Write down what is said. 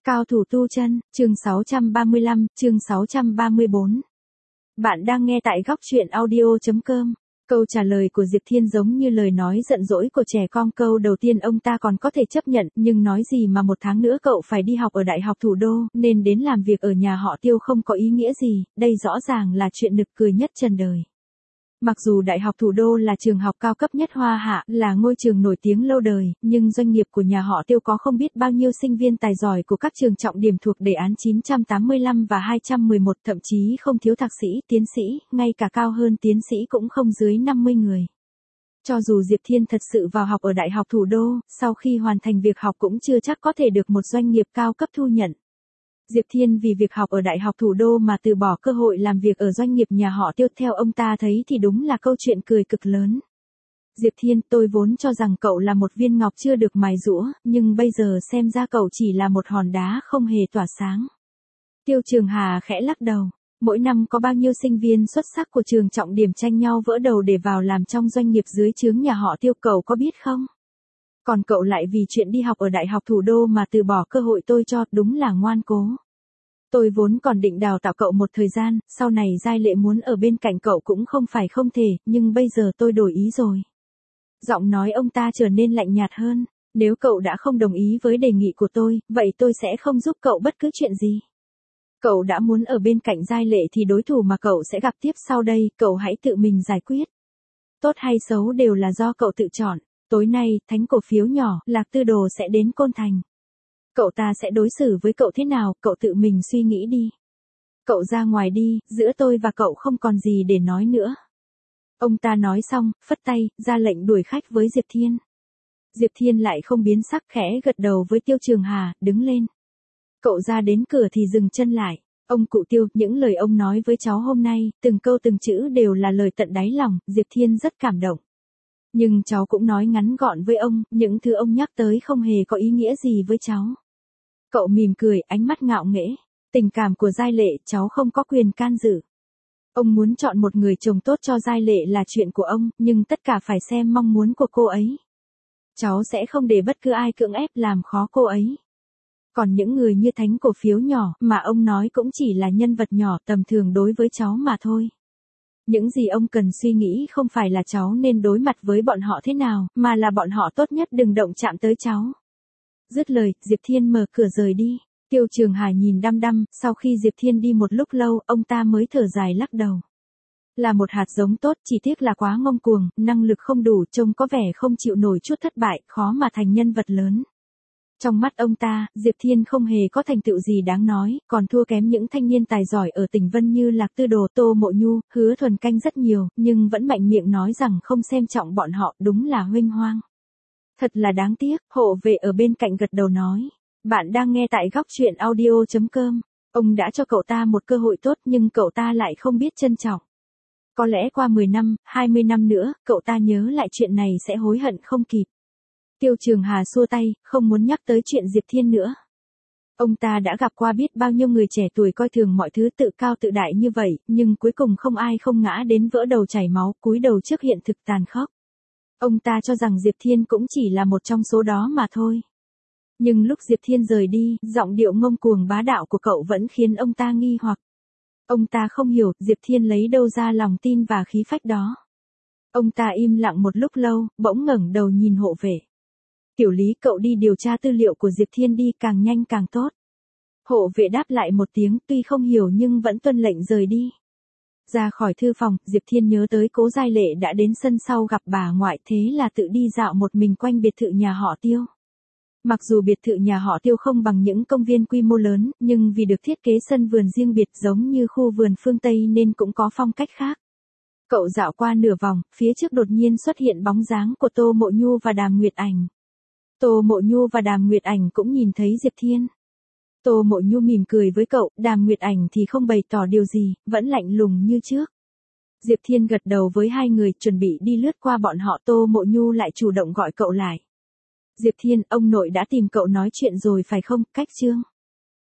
Cao thủ tu chân, chương 635, chương 634. Bạn đang nghe tại góc truyện audio.com. Câu trả lời của Diệp Thiên giống như lời nói giận dỗi của trẻ con. Câu đầu tiên ông ta còn có thể chấp nhận, nhưng nói gì mà 1 tháng nữa cậu phải đi học ở Đại học Thủ đô, nên đến làm việc ở nhà họ Tiêu không có ý nghĩa gì, đây rõ ràng là chuyện nực cười nhất trần đời. Mặc dù Đại học Thủ đô là trường học cao cấp nhất Hoa Hạ, là ngôi trường nổi tiếng lâu đời, nhưng doanh nghiệp của nhà họ Tiêu có không biết bao nhiêu sinh viên tài giỏi của các trường trọng điểm thuộc đề án 985 và 211, thậm chí không thiếu thạc sĩ, tiến sĩ, ngay cả cao hơn tiến sĩ cũng không dưới 50 người. Cho dù Diệp Thiên thật sự vào học ở Đại học Thủ đô, sau khi hoàn thành việc học cũng chưa chắc có thể được một doanh nghiệp cao cấp thu nhận. Diệp Thiên vì việc học ở Đại học Thủ đô mà từ bỏ cơ hội làm việc ở doanh nghiệp nhà họ Tiêu, theo ông ta thấy thì đúng là câu chuyện cười cực lớn. Diệp Thiên, tôi vốn cho rằng cậu là một viên ngọc chưa được mài giũa, nhưng bây giờ xem ra cậu chỉ là một hòn đá không hề tỏa sáng. Tiêu Trường Hà khẽ lắc đầu. Mỗi năm có bao nhiêu sinh viên xuất sắc của trường trọng điểm tranh nhau vỡ đầu để vào làm trong doanh nghiệp dưới trướng nhà họ Tiêu, cậu có biết không? Còn cậu lại vì chuyện đi học ở Đại học Thủ đô mà từ bỏ cơ hội tôi cho, đúng là ngoan cố. Tôi vốn còn định đào tạo cậu một thời gian, sau này Giai Lệ muốn ở bên cạnh cậu cũng không phải không thể, nhưng bây giờ tôi đổi ý rồi. Giọng nói ông ta trở nên lạnh nhạt hơn. Nếu cậu đã không đồng ý với đề nghị của tôi, vậy tôi sẽ không giúp cậu bất cứ chuyện gì. Cậu đã muốn ở bên cạnh Giai Lệ thì đối thủ mà cậu sẽ gặp tiếp sau đây, cậu hãy tự mình giải quyết. Tốt hay xấu đều là do cậu tự chọn. Tối nay, thánh cổ phiếu nhỏ, Lạc Tư Đồ sẽ đến Côn Thành. Cậu ta sẽ đối xử với cậu thế nào, cậu tự mình suy nghĩ đi. Cậu ra ngoài đi, giữa tôi và cậu không còn gì để nói nữa. Ông ta nói xong, phất tay, ra lệnh đuổi khách với Diệp Thiên. Diệp Thiên lại không biến sắc, khẽ gật đầu với Tiêu Trường Hà, đứng lên. Cậu ra đến cửa thì dừng chân lại. Ông cụ Tiêu, những lời ông nói với cháu hôm nay, từng câu từng chữ đều là lời tận đáy lòng, Diệp Thiên rất cảm động. Nhưng cháu cũng nói ngắn gọn với ông, những thứ ông nhắc tới không hề có ý nghĩa gì với cháu. Cậu mỉm cười, ánh mắt ngạo nghễ. Tình cảm của Giai Lệ, cháu không có quyền can dự. Ông muốn chọn một người chồng tốt cho Giai Lệ là chuyện của ông, nhưng tất cả phải xem mong muốn của cô ấy. Cháu sẽ không để bất cứ ai cưỡng ép làm khó cô ấy. Còn những người như thánh cổ phiếu nhỏ, mà ông nói cũng chỉ là nhân vật nhỏ tầm thường đối với cháu mà thôi. Những gì ông cần suy nghĩ không phải là cháu nên đối mặt với bọn họ thế nào, mà là bọn họ tốt nhất đừng động chạm tới cháu. Dứt lời, Diệp Thiên mở cửa rời đi. Tiêu Trường Hà nhìn đăm đăm, sau khi Diệp Thiên đi một lúc lâu, ông ta mới thở dài lắc đầu. Là một hạt giống tốt, chỉ tiếc là quá ngông cuồng, năng lực không đủ, trông có vẻ không chịu nổi chút thất bại, khó mà thành nhân vật lớn. Trong mắt ông ta, Diệp Thiên không hề có thành tựu gì đáng nói, còn thua kém những thanh niên tài giỏi ở tỉnh Vân như Lạc Tư Đồ, Tô Mộ Nhu, Hứa Thuần Canh rất nhiều, nhưng vẫn mạnh miệng nói rằng không xem trọng bọn họ, đúng là huênh hoang. Thật là đáng tiếc, hộ vệ ở bên cạnh gật đầu nói. Bạn đang nghe tại góc truyện audio.com. Ông đã cho cậu ta một cơ hội tốt nhưng cậu ta lại không biết trân trọng. Có lẽ qua 10 năm, 20 năm nữa, cậu ta nhớ lại chuyện này sẽ hối hận không kịp. Tiêu Trường Hà xua tay, không muốn nhắc tới chuyện Diệp Thiên nữa. Ông ta đã gặp qua biết bao nhiêu người trẻ tuổi coi thường mọi thứ tự cao tự đại như vậy, nhưng cuối cùng không ai không ngã đến vỡ đầu chảy máu, cúi đầu trước hiện thực tàn khốc. Ông ta cho rằng Diệp Thiên cũng chỉ là một trong số đó mà thôi. Nhưng lúc Diệp Thiên rời đi, giọng điệu ngông cuồng bá đạo của cậu vẫn khiến ông ta nghi hoặc. Ông ta không hiểu, Diệp Thiên lấy đâu ra lòng tin và khí phách đó. Ông ta im lặng một lúc lâu, bỗng ngẩng đầu nhìn hộ vệ. Tiểu Lý, cậu đi điều tra tư liệu của Diệp Thiên đi, càng nhanh càng tốt. Hộ vệ đáp lại một tiếng, tuy không hiểu nhưng vẫn tuân lệnh rời đi. Ra khỏi thư phòng, Diệp Thiên nhớ tới Cố Giai Lệ đã đến sân sau gặp bà ngoại, thế là tự đi dạo một mình quanh biệt thự nhà họ Tiêu. Mặc dù biệt thự nhà họ Tiêu không bằng những công viên quy mô lớn, nhưng vì được thiết kế sân vườn riêng biệt giống như khu vườn phương Tây nên cũng có phong cách khác. Cậu dạo qua nửa vòng, phía trước đột nhiên xuất hiện bóng dáng của Tô Mộ Nhu và Đàm Nguyệt Ảnh. Tô Mộ Nhu và Đàm Nguyệt Ảnh cũng nhìn thấy Diệp Thiên. Tô Mộ Nhu mỉm cười với cậu, Đàm Nguyệt Ảnh thì không bày tỏ điều gì, vẫn lạnh lùng như trước. Diệp Thiên gật đầu với hai người, chuẩn bị đi lướt qua bọn họ. Tô Mộ Nhu lại chủ động gọi cậu lại. Diệp Thiên, ông nội đã tìm cậu nói chuyện rồi phải không, cách chương.